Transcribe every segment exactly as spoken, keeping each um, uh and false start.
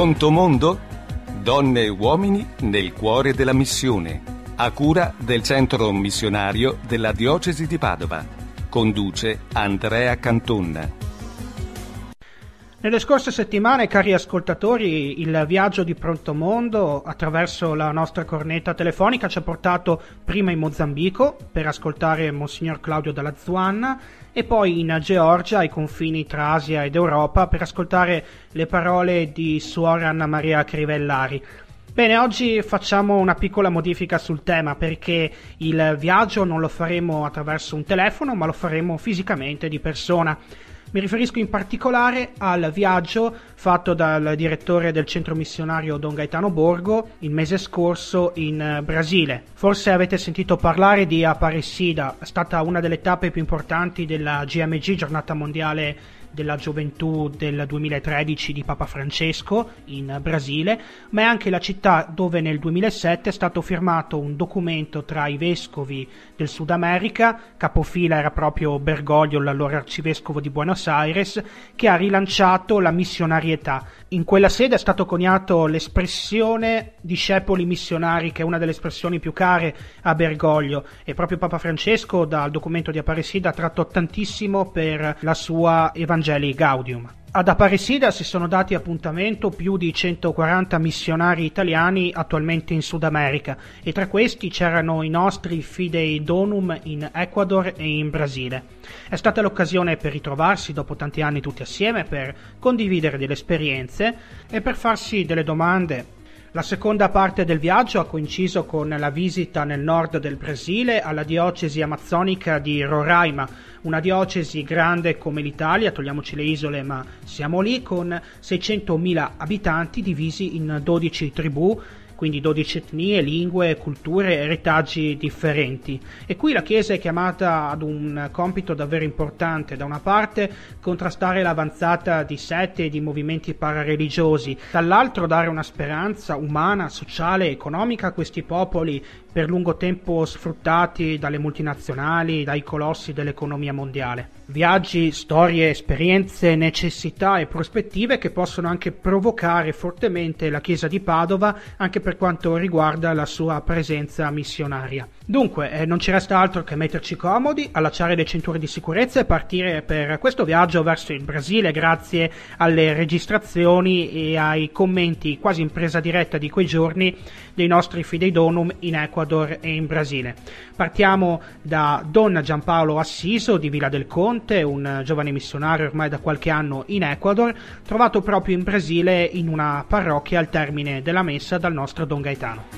Pronto mondo? Donne e uomini nel cuore della missione. A cura del centro missionario della diocesi di Padova. Conduce Andrea Cantonna. Nelle scorse settimane, cari ascoltatori, il viaggio di Pronto Mondo attraverso la nostra cornetta telefonica ci ha portato prima in Mozambico per ascoltare Monsignor Claudio Dalla Zuanna e poi in Georgia, ai confini tra Asia ed Europa, per ascoltare le parole di Suor Anna Maria Crivellari. Bene, oggi facciamo una piccola modifica sul tema perché il viaggio non lo faremo attraverso un telefono, ma lo faremo fisicamente di persona. Mi riferisco in particolare al viaggio fatto dal direttore del centro missionario Don Gaetano Borgo il mese scorso in Brasile. Forse avete sentito parlare di Aparecida, è stata una delle tappe più importanti della G M G, Giornata Mondiale della Gioventù del duemilatredici di Papa Francesco in Brasile, ma è anche la città dove nel duemilasette è stato firmato un documento tra i vescovi del Sud America, capofila era proprio Bergoglio, l'allora arcivescovo di Buenos Aires, che ha rilanciato la missionarietà. In quella sede è stato coniato l'espressione discepoli missionari, che è una delle espressioni più care a Bergoglio, e proprio Papa Francesco dal documento di Aparecida ha tratto tantissimo per la sua Evangelii Gaudium. Ad Aparecida si sono dati appuntamento più di centoquaranta missionari italiani attualmente in Sud America e tra questi c'erano i nostri Fidei Donum in Ecuador e in Brasile. È stata l'occasione per ritrovarsi dopo tanti anni tutti assieme, per condividere delle esperienze e per farsi delle domande. La seconda parte del viaggio ha coinciso con la visita nel nord del Brasile alla diocesi amazzonica di Roraima, una diocesi grande come l'Italia, togliamoci le isole ma siamo lì, con seicentomila abitanti divisi in dodici tribù, quindi dodici etnie, lingue, culture e retaggi differenti. E qui la Chiesa è chiamata ad un compito davvero importante: da una parte contrastare l'avanzata di sette e di movimenti parareligiosi, dall'altro dare una speranza umana, sociale e economica a questi popoli per lungo tempo sfruttati dalle multinazionali, dai colossi dell'economia mondiale. Viaggi, storie, esperienze, necessità e prospettive che possono anche provocare fortemente la Chiesa di Padova anche per quanto riguarda la sua presenza missionaria. Dunque, eh, non ci resta altro che metterci comodi, allacciare le cinture di sicurezza e partire per questo viaggio verso il Brasile, grazie alle registrazioni e ai commenti quasi in presa diretta di quei giorni dei nostri Fidei Donum in Ecuador e in Brasile. Partiamo da Don Giampaolo Assiso di Villa del Conte, un giovane missionario ormai da qualche anno in Ecuador, trovato proprio in Brasile in una parrocchia al termine della messa dal nostro Don Gaetano.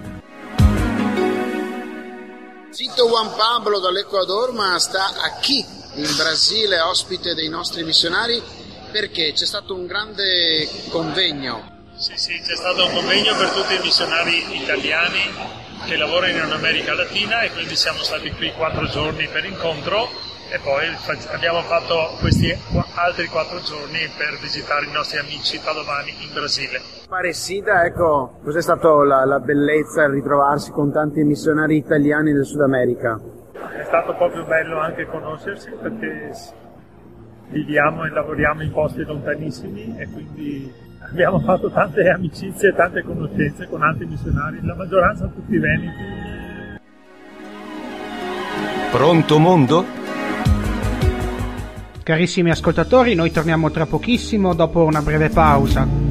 Cito Juan Pablo dall'Ecuador, ma sta a Quito, in Brasile, ospite dei nostri missionari, perché c'è stato un grande convegno. Sì, sì, c'è stato un convegno per tutti i missionari italiani che lavorano in America Latina e quindi siamo stati qui quattro giorni per incontro e poi abbiamo fatto questi altri quattro giorni per visitare i nostri amici padovani in Brasile. Aparecida, ecco, cos'è stato la, la bellezza di ritrovarsi con tanti missionari italiani del Sud America? È stato proprio bello anche conoscersi perché viviamo e lavoriamo in posti lontanissimi e quindi abbiamo fatto tante amicizie e tante conoscenze con altri missionari, la maggioranza tutti veneti. Pronto mondo? Carissimi ascoltatori, noi torniamo tra pochissimo dopo una breve pausa.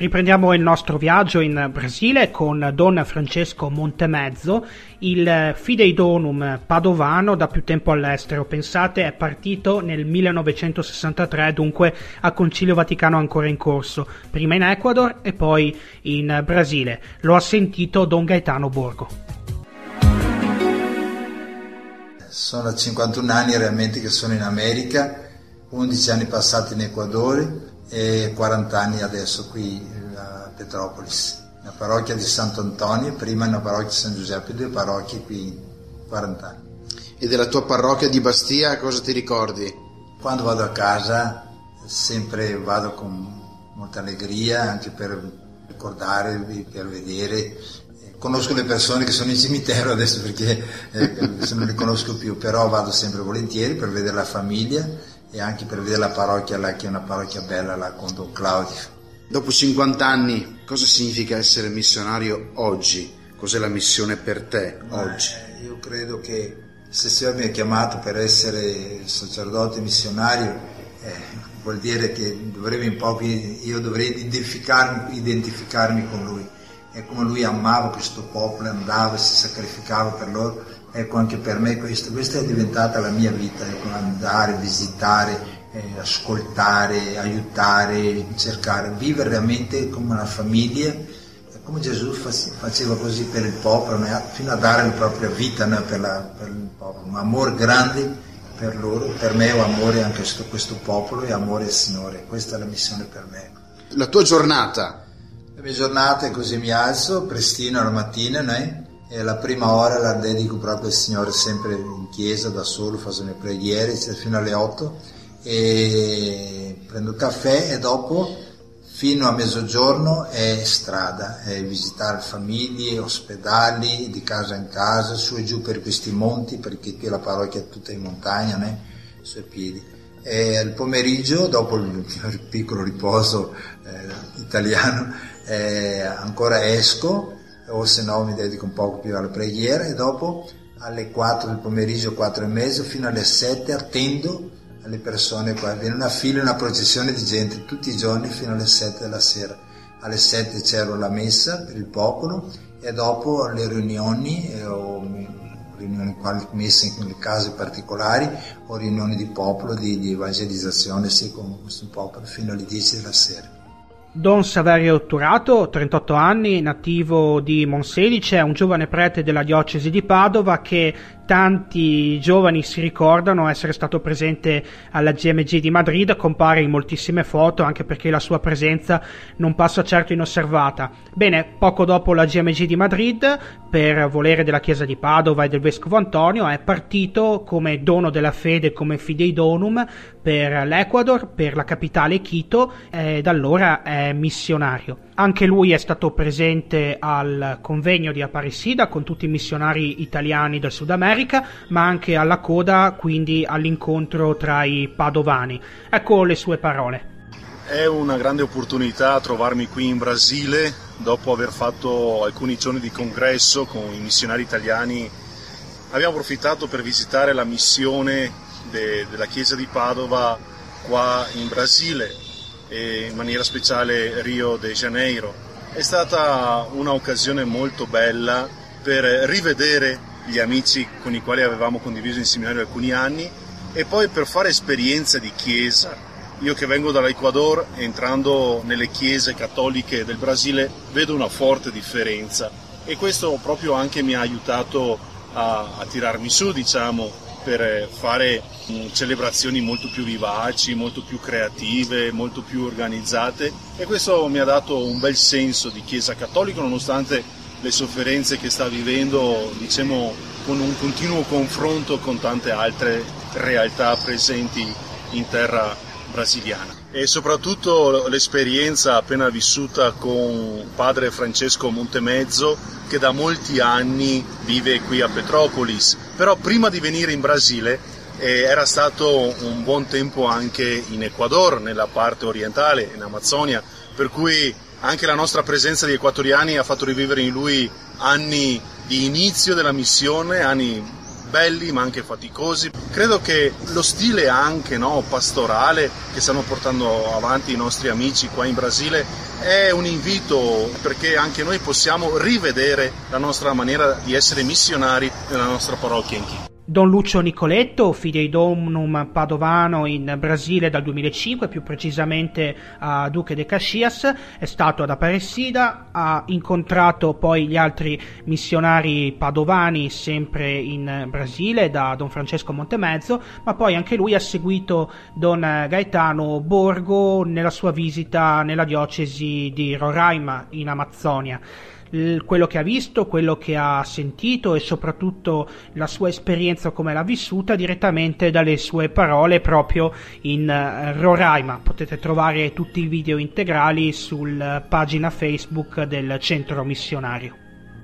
Riprendiamo il nostro viaggio in Brasile con Don Francesco Montemezzo, il fidei donum padovano da più tempo all'estero. Pensate, è partito nel millenovecentosessantatré, dunque a Concilio Vaticano ancora in corso, prima in Ecuador e poi in Brasile. Lo ha sentito Don Gaetano Borgo. Sono cinquantuno anni realmente che sono in America, undici anni passati in Ecuador e quaranta anni adesso qui a Petropolis, nella parrocchia di Sant'Antonio, prima nella parrocchia di San Giuseppe, due parrocchie qui, quaranta anni. E della tua parrocchia di Bastia cosa ti ricordi? Quando vado a casa sempre vado con molta allegria, anche per ricordare, per vedere. Conosco le persone che sono in cimitero adesso perché eh, non le conosco più, però vado sempre volentieri per vedere la famiglia e anche per vedere la parrocchia là, che è una parrocchia bella là con Don Claudio. Dopo cinquanta anni, cosa significa essere missionario oggi? Cos'è la missione per te oggi? Eh, io credo che se il Signore mi ha chiamato per essere sacerdote missionario, eh, vuol dire che dovrei un po' io dovrei identificarmi, identificarmi con Lui. E come Lui amava questo popolo, andava, si sacrificava per loro. Ecco, anche per me questo, questa è diventata la mia vita, ecco, andare, visitare, eh, ascoltare, aiutare, cercare, vivere realmente come una famiglia, come Gesù faceva così per il popolo, né? Fino a dare la propria vita, né? per, la, per il popolo, un amore grande per loro, per me è un amore anche questo, questo popolo e amore al Signore, questa è la missione per me. La tua giornata? La mia giornata è così, mi alzo prestino alla mattina, né? E la prima ora la dedico proprio al Signore, sempre in chiesa da solo, faccio le preghiere fino alle otto e prendo caffè e dopo fino a mezzogiorno è strada, è visitare famiglie, ospedali, di casa in casa, su e giù per questi monti, perché qui la parrocchia è tutta in montagna, né? Sui piedi. E il pomeriggio, dopo il, il piccolo riposo eh, italiano, eh, ancora esco, o se no mi dedico un po' più alla preghiera e dopo alle quattro del pomeriggio, quattro e mezzo fino alle sette attendo alle persone qua, viene una fila, una processione di gente tutti i giorni fino alle sette della sera. Alle sette c'è la messa per il popolo e dopo le riunioni eh, o riunioni messe in case particolari o riunioni di popolo, di, di evangelizzazione sì, con questo popolo fino alle dieci della sera. Don Saverio Turato, trentotto anni, nativo di Monselice, è un giovane prete della diocesi di Padova che tanti giovani si ricordano essere stato presente alla G M G di Madrid, compare in moltissime foto anche perché la sua presenza non passa certo inosservata. Bene, poco dopo la G M G di Madrid, per volere della Chiesa di Padova e del Vescovo Antonio, è partito come dono della fede, come fidei donum per l'Ecuador, per la capitale Quito, e da allora è missionario. Anche lui è stato presente al convegno di Aparecida con tutti i missionari italiani del Sud America, ma anche alla coda, quindi all'incontro tra i padovani. Ecco le sue parole. È una grande opportunità trovarmi qui in Brasile dopo aver fatto alcuni giorni di congresso con i missionari italiani. Abbiamo approfittato per visitare la missione de- della Chiesa di Padova qua in Brasile e in maniera speciale Rio de Janeiro. È stata un'occasione molto bella per rivedere gli amici con i quali avevamo condiviso in seminario alcuni anni e poi per fare esperienza di chiesa. Io che vengo dall'Ecuador, entrando nelle chiese cattoliche del Brasile, vedo una forte differenza e questo proprio anche mi ha aiutato a, a tirarmi su, diciamo, per fare mh, celebrazioni molto più vivaci, molto più creative, molto più organizzate e questo mi ha dato un bel senso di Chiesa cattolica nonostante le sofferenze che sta vivendo, diciamo, con un continuo confronto con tante altre realtà presenti in terra brasiliana. E soprattutto l'esperienza appena vissuta con padre Francesco Montemezzo, che da molti anni vive qui a Petropolis, però prima di venire in Brasile eh, era stato un buon tempo anche in Ecuador, nella parte orientale, in Amazzonia, per cui anche la nostra presenza di equatoriani ha fatto rivivere in lui anni di inizio della missione, anni belli ma anche faticosi. Credo che lo stile anche, no, pastorale che stanno portando avanti i nostri amici qua in Brasile è un invito perché anche noi possiamo rivedere la nostra maniera di essere missionari nella nostra parrocchia in Chi. Don Lucio Nicoletto, Fidei Donum padovano in Brasile dal duemilacinque, più precisamente a Duque de Caxias, è stato ad Aparecida, ha incontrato poi gli altri missionari padovani sempre in Brasile da Don Francesco Montemezzo, ma poi anche lui ha seguito Don Gaetano Borgo nella sua visita nella diocesi di Roraima in Amazzonia. Quello che ha visto, quello che ha sentito e soprattutto la sua esperienza come l'ha vissuta direttamente dalle sue parole proprio in Roraima. Potete trovare tutti i video integrali sulla pagina Facebook del centro missionario.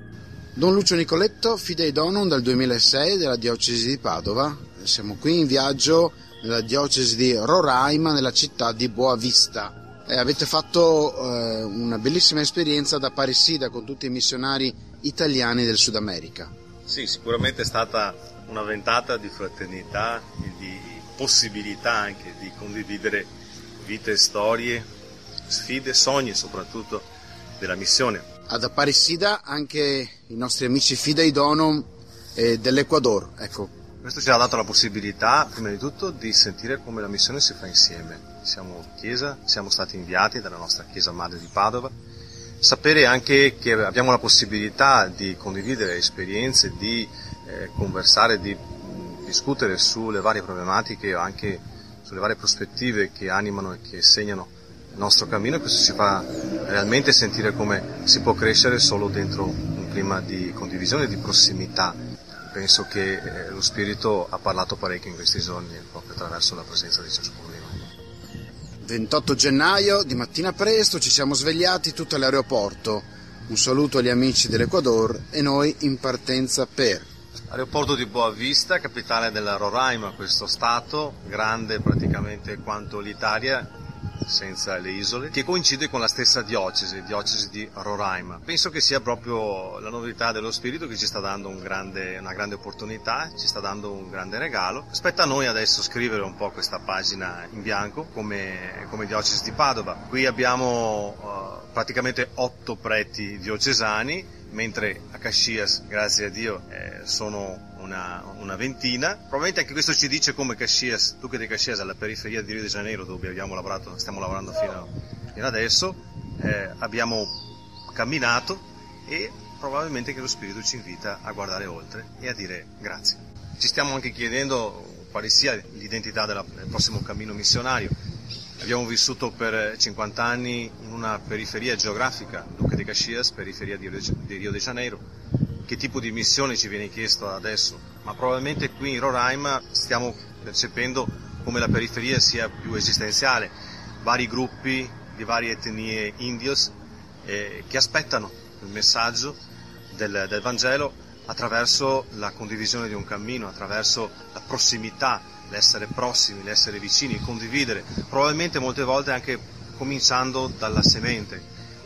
Don Lucio Nicoletto, Fidei Donum dal duemilasei della diocesi di Padova. Siamo qui in viaggio nella diocesi di Roraima, nella città di Boa Vista. Eh, avete fatto eh, una bellissima esperienza ad Aparecida con tutti i missionari italiani del Sud America. Sì, sicuramente è stata una ventata di fraternità e di possibilità anche di condividere vite, storie, sfide, sogni soprattutto della missione. Ad Aparecida anche i nostri amici Fidei Donum eh, dell'Ecuador, ecco. Questo ci ha dato la possibilità, prima di tutto, di sentire come la missione si fa insieme. Siamo chiesa, siamo stati inviati dalla nostra chiesa madre di Padova, sapere anche che abbiamo la possibilità di condividere esperienze, di eh, conversare, di mh, discutere sulle varie problematiche o anche sulle varie prospettive che animano e che segnano il nostro cammino, e questo ci fa realmente sentire come si può crescere solo dentro un clima di condivisione e di prossimità. Penso che eh, lo Spirito ha parlato parecchio in questi giorni proprio attraverso la presenza di ciascuno di noi. ventotto gennaio, di mattina presto, ci siamo svegliati tutti all'aeroporto. Un saluto agli amici dell'Ecuador e noi in partenza per... Aeroporto di Boa Vista, capitale della Roraima, questo stato grande praticamente quanto l'Italia, senza le isole, che coincide con la stessa diocesi, diocesi di Roraima. Penso che sia proprio la novità dello Spirito che ci sta dando un grande, una grande opportunità, ci sta dando un grande regalo. Aspetta a noi adesso scrivere un po' questa pagina in bianco come, come diocesi di Padova. Qui abbiamo uh, praticamente otto preti diocesani, mentre a Caxias, grazie a Dio, eh, sono una, una ventina. Probabilmente anche questo ci dice come Caxias, Duque de Caxias, alla periferia di Rio de Janeiro, dove abbiamo lavorato, stiamo lavorando fino, fino adesso, eh, abbiamo camminato, e probabilmente che lo Spirito ci invita a guardare oltre e a dire grazie. Ci stiamo anche chiedendo quale sia l'identità della, del prossimo cammino missionario. Abbiamo vissuto per cinquanta anni in una periferia geografica, Duque de Caxias, periferia di Rio de Janeiro. Che tipo di missione ci viene chiesto adesso? Ma probabilmente qui in Roraima stiamo percependo come la periferia sia più esistenziale. Vari gruppi di varie etnie indios eh, che aspettano il messaggio del, del Vangelo attraverso la condivisione di un cammino, attraverso la prossimità, l'essere prossimi, l'essere vicini, condividere, probabilmente molte volte anche cominciando dalla semente.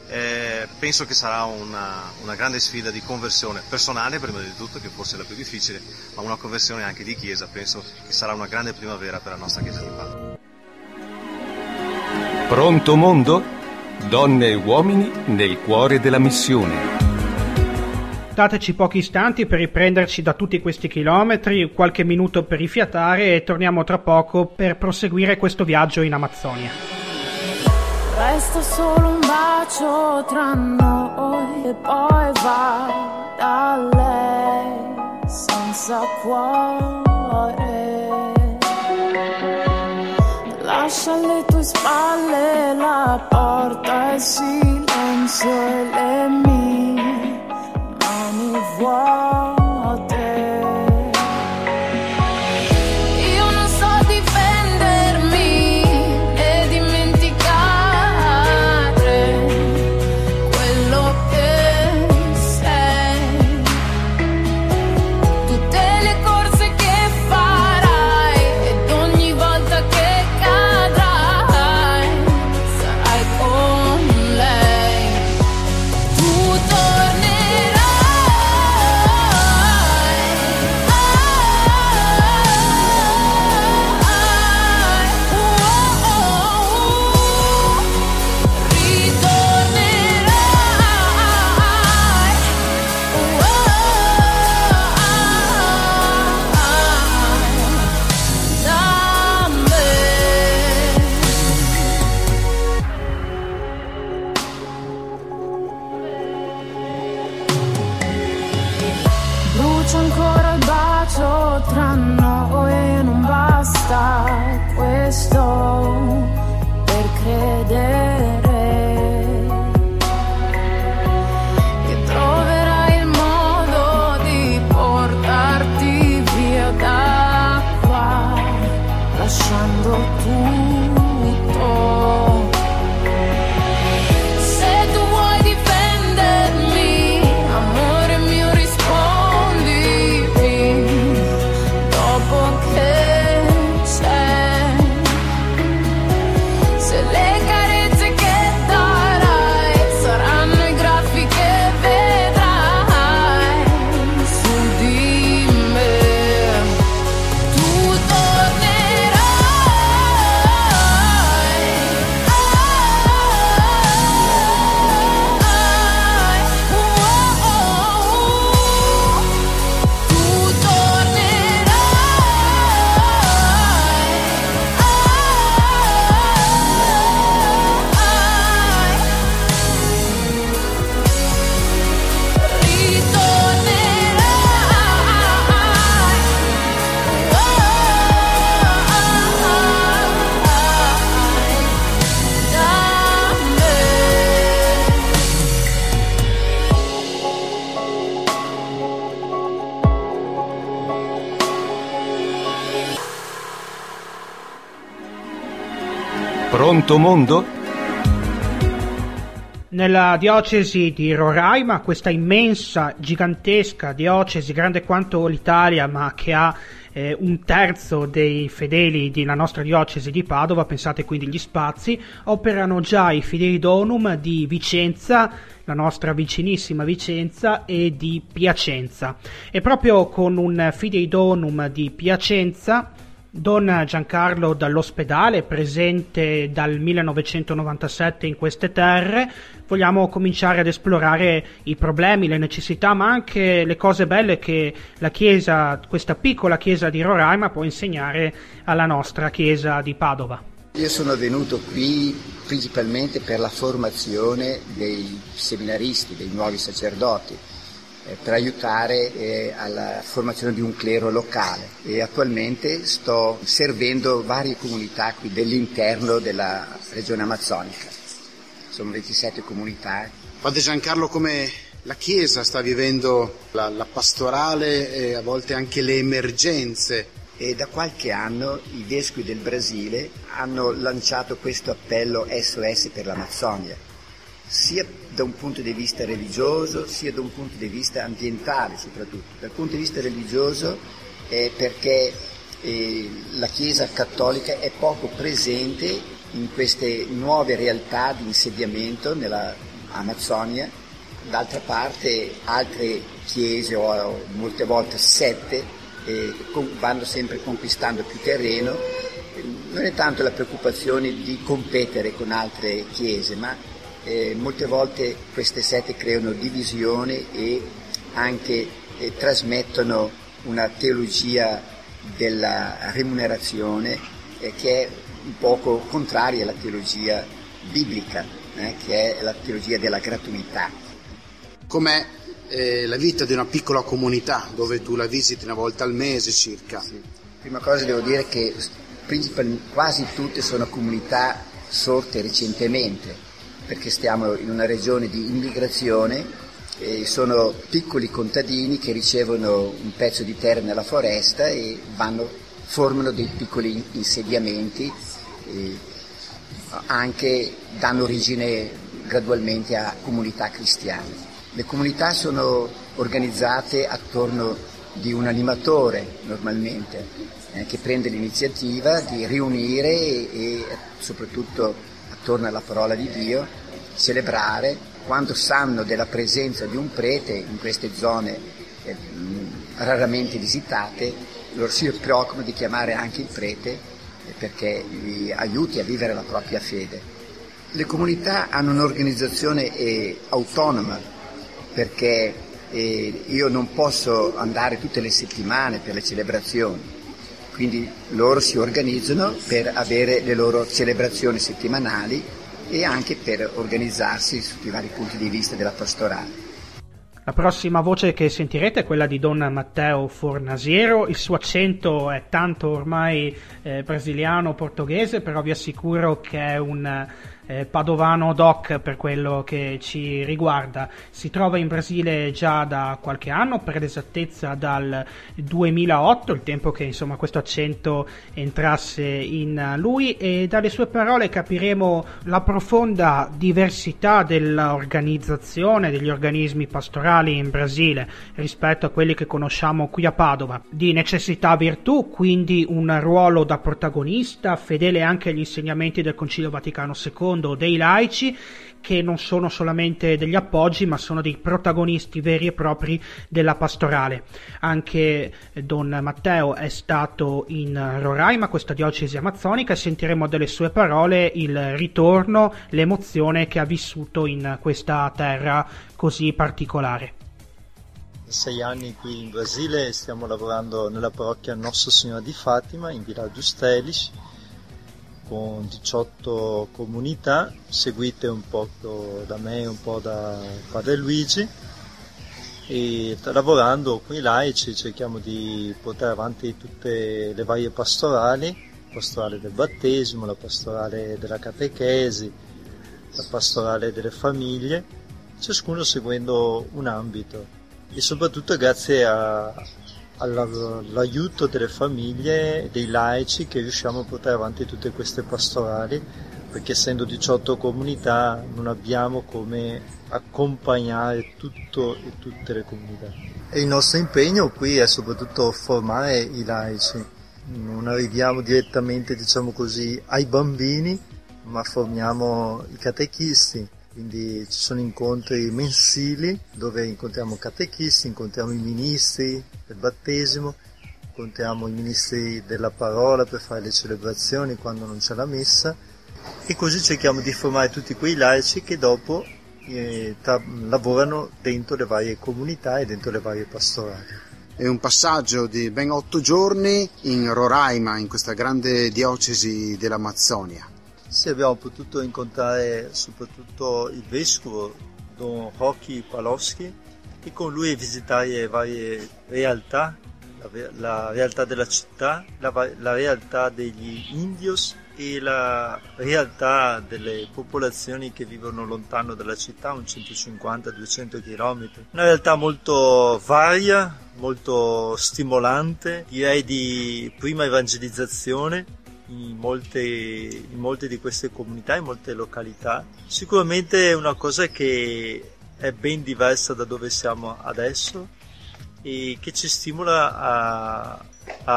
Eh, penso che sarà una, una grande sfida di conversione personale prima di tutto, che forse è la più difficile, ma una conversione anche di chiesa. Penso che sarà una grande primavera per la nostra chiesa di Padova. Pronto mondo? Donne e uomini nel cuore della missione. Dateci pochi istanti per riprenderci da tutti questi chilometri, qualche minuto per rifiatare, e torniamo tra poco per proseguire questo viaggio in Amazzonia. Resta solo un bacio tra noi e poi va da lei senza cuore. Lascia alle tue spalle la porta, il silenzio e le mie mani vuote. Io non so difendermi e dimenticare quello che sei, tutte le corse che farai ed ogni volta che cadrai sarai con lei. Tu tornerai. Pronto mondo? Nella diocesi di Roraima, questa immensa, gigantesca diocesi, grande quanto l'Italia, ma che ha eh, un terzo dei fedeli della nostra diocesi di Padova, pensate quindi agli spazi, operano già i Fidei Donum di Vicenza, la nostra vicinissima Vicenza, e di Piacenza. E proprio con un Fidei Donum di Piacenza, Don Giancarlo dall'Ospedale, presente dal millenovecentonovantasette in queste terre, vogliamo cominciare ad esplorare i problemi, le necessità, ma anche le cose belle che la chiesa, questa piccola chiesa di Roraima, può insegnare alla nostra chiesa di Padova. Io sono venuto qui principalmente per la formazione dei seminaristi, dei nuovi sacerdoti, per aiutare eh, alla formazione di un clero locale, e attualmente sto servendo varie comunità qui dell'interno della regione amazzonica. Sono ventisette comunità. Padre Giancarlo, come la Chiesa sta vivendo la, la pastorale e a volte anche le emergenze? E da qualche anno i vescovi del Brasile hanno lanciato questo appello S O S per l'Amazzonia, sia da un punto di vista religioso, sia da un punto di vista ambientale soprattutto. Dal punto di vista religioso eh, perché eh, la Chiesa cattolica è poco presente in queste nuove realtà di insediamento nella Amazzonia. D'altra parte altre chiese, o molte volte sette, eh, vanno sempre conquistando più terreno. Non è tanto la preoccupazione di competere con altre chiese, ma Eh, molte volte queste sette creano divisione e anche eh, trasmettono una teologia della remunerazione eh, che è un poco contraria alla teologia biblica, eh, che è la teologia della gratuità. Com'è eh, la vita di una piccola comunità dove tu la visiti una volta al mese circa? Sì. Prima cosa devo dire che quasi tutte sono comunità sorte recentemente, perché stiamo in una regione di immigrazione e sono piccoli contadini che ricevono un pezzo di terra nella foresta e vanno, formano dei piccoli insediamenti e anche danno origine gradualmente a comunità cristiane. Le comunità sono organizzate attorno di un animatore normalmente eh, che prende l'iniziativa di riunire e, e soprattutto attorno alla parola di Dio, celebrare. Quando sanno della presenza di un prete in queste zone eh, raramente visitate, loro si preoccupano di chiamare anche il prete eh, perché li aiuti a vivere la propria fede. Le comunità hanno un'organizzazione eh, autonoma, perché eh, io non posso andare tutte le settimane per le celebrazioni. Quindi loro si organizzano per avere le loro celebrazioni settimanali e anche per organizzarsi sotto i vari punti di vista della pastorale. La prossima voce che sentirete è quella di Don Matteo Fornasiero. Il suo accento è tanto ormai eh, brasiliano-portoghese, però vi assicuro che è un eh, padovano doc per quello che ci riguarda. Si trova in Brasile già da qualche anno, per l'esattezza dal duemilaotto, il tempo che insomma questo accento entrasse in lui, e dalle sue parole capiremo la profonda diversità dell'organizzazione degli organismi pastorali in Brasile rispetto a quelli che conosciamo qui a Padova. Di necessità virtù, quindi un ruolo da protagonista, fedele anche agli insegnamenti del Concilio Vaticano secondo, dei laici, che non sono solamente degli appoggi ma sono dei protagonisti veri e propri della pastorale. Anche Don Matteo è stato in Roraima, questa diocesi amazzonica, e sentiremo dalle sue parole il ritorno, l'emozione che ha vissuto in questa terra così particolare. Sei anni qui in Brasile, stiamo lavorando nella parrocchia Nossa Signora di Fatima in Villaggio Stelis, con diciotto comunità, seguite un po' da me e un po' da Padre Luigi, e lavorando con i laici cerchiamo di portare avanti tutte le varie pastorali, la pastorale del battesimo, la pastorale della catechesi, la pastorale delle famiglie, ciascuno seguendo un ambito, e soprattutto grazie a all'aiuto delle famiglie e dei laici che riusciamo a portare avanti tutte queste pastorali, perché essendo diciotto comunità non abbiamo come accompagnare tutto e tutte le comunità. E il nostro impegno qui è soprattutto formare i laici. Non arriviamo direttamente, diciamo così, ai bambini, ma formiamo i catechisti. Quindi ci sono incontri mensili dove incontriamo catechisti, incontriamo i ministri del battesimo, incontriamo i ministri della parola per fare le celebrazioni quando non c'è la messa, e così cerchiamo di formare tutti quei laici che dopo eh, tra, lavorano dentro le varie comunità e dentro le varie pastorali. È un passaggio di ben otto giorni in Roraima, in questa grande diocesi dell'Amazzonia. Sì, abbiamo potuto incontrare soprattutto il vescovo Don Rocky Paloschi e con lui visitare varie realtà, la, la realtà della città, la, la realtà degli indios e la realtà delle popolazioni che vivono lontano dalla città, un centocinquanta duecento chilometri. Una realtà molto varia, molto stimolante, direi di prima evangelizzazione in molte, in molte di queste comunità, in molte località. Sicuramente è una cosa che è ben diversa da dove siamo adesso e che ci stimola a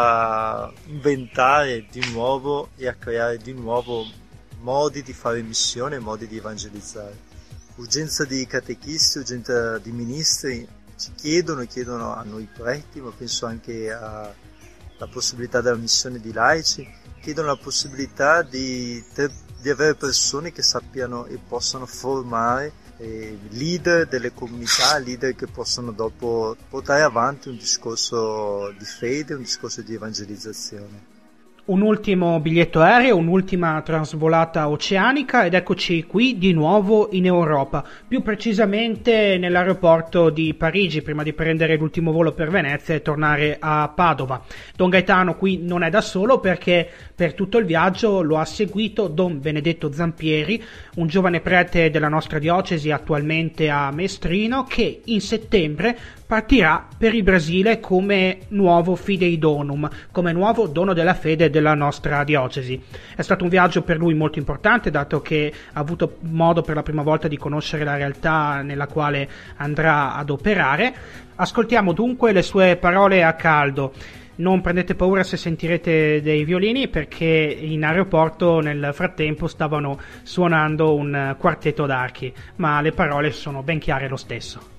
a inventare di nuovo e a creare di nuovo modi di fare missione, modi di evangelizzare. Urgenza di catechisti, urgenza di ministri ci chiedono, chiedono a noi preti, ma penso anche alla possibilità della missione di laici, chiedono la possibilità di, di avere persone che sappiano e possano formare eh, leader delle comunità, leader che possono dopo portare avanti un discorso di fede, un discorso di evangelizzazione. Un ultimo biglietto aereo, un'ultima trasvolata oceanica ed eccoci qui di nuovo in Europa, più precisamente nell'aeroporto di Parigi, prima di prendere l'ultimo volo per Venezia e tornare a Padova. Don Gaetano qui non è da solo perché per tutto il viaggio lo ha seguito Don Benedetto Zampieri, un giovane prete della nostra diocesi attualmente a Mestrino, che in settembre partirà per il Brasile come nuovo Fidei Donum, come nuovo dono della fede della nostra diocesi. È stato un viaggio per lui molto importante, dato che ha avuto modo per la prima volta di conoscere la realtà nella quale andrà ad operare. Ascoltiamo dunque le sue parole a caldo. Non prendete paura se sentirete dei violini, perché in aeroporto nel frattempo stavano suonando un quartetto d'archi, ma le parole sono ben chiare lo stesso.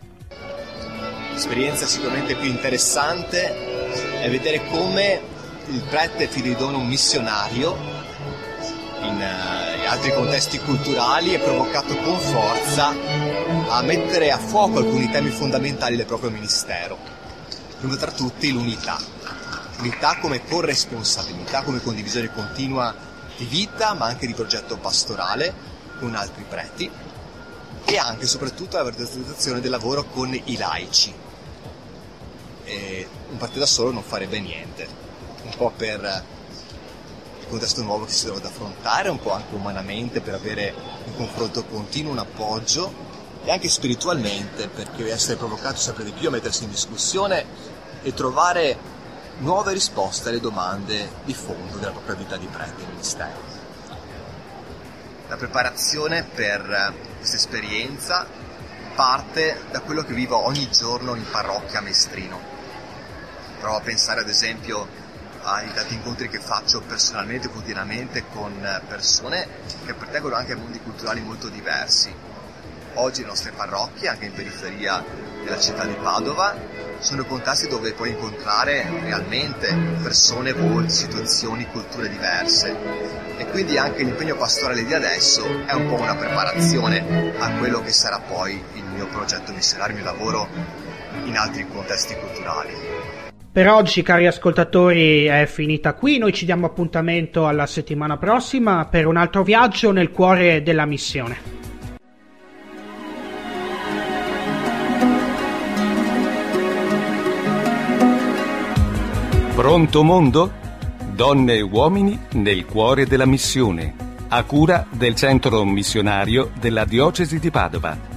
L'esperienza sicuramente più interessante è vedere come il prete Fidei Donum missionario in, uh, in altri contesti culturali è provocato con forza a mettere a fuoco alcuni temi fondamentali del proprio ministero. Primo tra tutti l'unità, l'unità come corresponsabilità, come condivisione continua di vita ma anche di progetto pastorale con altri preti, e anche e soprattutto la valorizzazione del lavoro con i laici. E un prete da solo non farebbe niente, un po' per il contesto nuovo che si trova ad affrontare, un po' anche umanamente per avere un confronto continuo, un appoggio, e anche spiritualmente perché essere provocato sempre di più a mettersi in discussione e trovare nuove risposte alle domande di fondo della propria vita di prete e ministero. La preparazione per questa esperienza parte da quello che vivo ogni giorno in parrocchia a Mestrino. Provo a pensare ad esempio ai tanti incontri che faccio personalmente, quotidianamente, con persone che appartengono anche a mondi culturali molto diversi. Oggi le nostre parrocchie, anche in periferia della città di Padova, sono contesti dove puoi incontrare realmente persone, volti, situazioni, culture diverse. E quindi anche l'impegno pastorale di adesso è un po' una preparazione a quello che sarà poi il mio progetto missionario, il mio lavoro in altri contesti culturali. Per oggi, cari ascoltatori, è finita qui. Noi ci diamo appuntamento alla settimana prossima per un altro viaggio nel cuore della missione. Pronto mondo? Donne e uomini nel cuore della missione, a cura del centro missionario della diocesi di Padova.